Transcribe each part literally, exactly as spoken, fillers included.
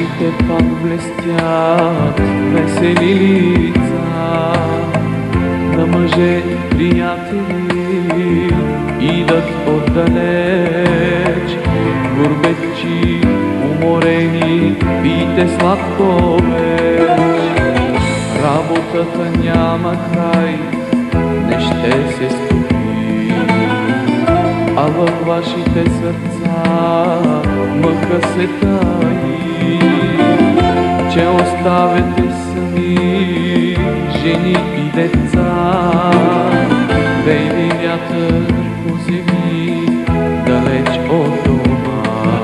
очите пак блестят весели лица на мъже приятели, идат отдалеч. Гурбетчи уморени, пийте сладко веч. Работата няма край, не ще се стопи, а във вашите сърца мъка се таи, че оставяте сами жени и деца. Вейли вятър по земи, далеч от дома.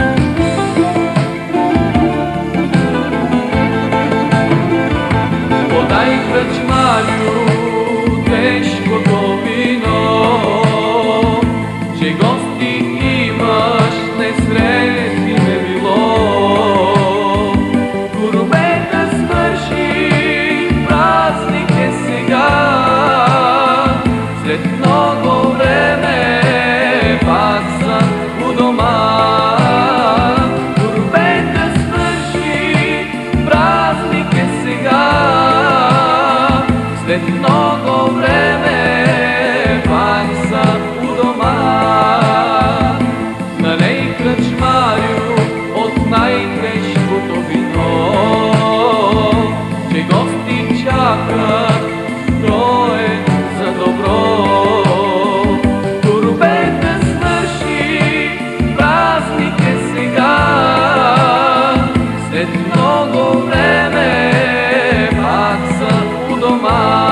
Подай, кръчмарю, тежкото вино, че гости имаш, не сред ме било. Гурбета свърши, празник е сега, след много време пак съм у дома. Гурбета свърши, празник е сега, след много време пак съм у дома. Налей, кръчмарю, от най-тежкото вино, че гости чакат, то е за добро. Гурбета свърши, празник е сега, след много време пак съм у дома.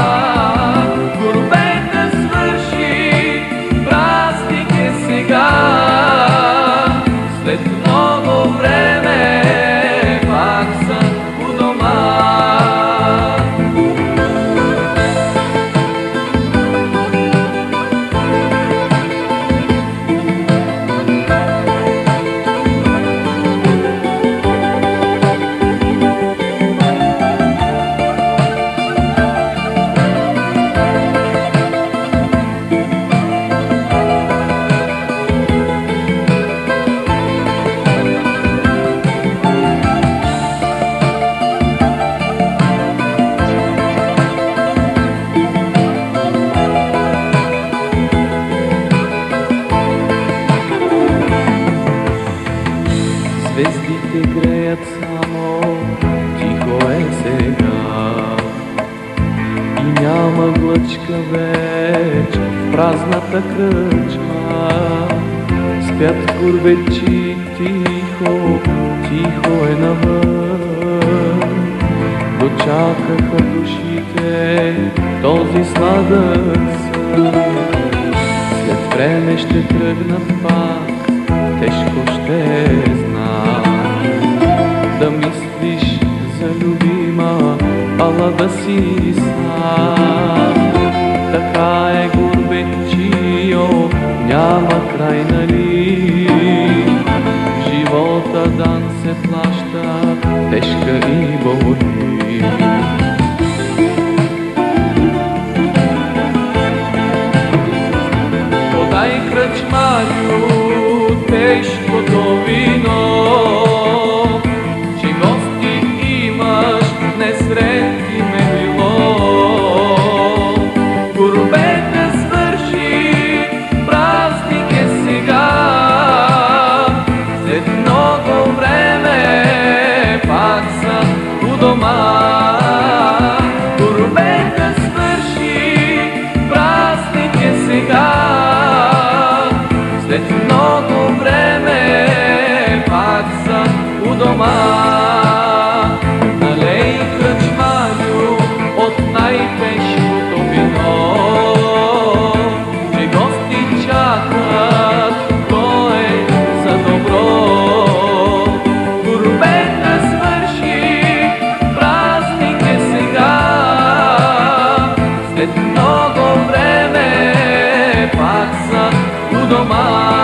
Гурбета свърши, празник е сега, след много време пак съм у дома. Звездите греят само, тихо е сега, и няма глъчка веч в празната кръчма. Спят гурбетчи тихо, тихо е навън, дочакаха душите този сладък сън. След време ще тръгнат пак, тежко ще знам да мислиш за любима, ала да си сам. Така е, гурбетчио, няма край, нали? В живота дан се плаща, тежка и боли. Подай, кръчмарю, тежкото вино, че гости имаш, не сред ме било. Гурбета свърши, празник е сега, след много време пак съм у дома. Гурбета свърши, празник е сега, след много време пак съм у дома. Налей, кръчмарю, от най-тежкото вино, че гости чакат, то е за добро. Гурбета свърши, празник е сега, след много време пак съм у дома.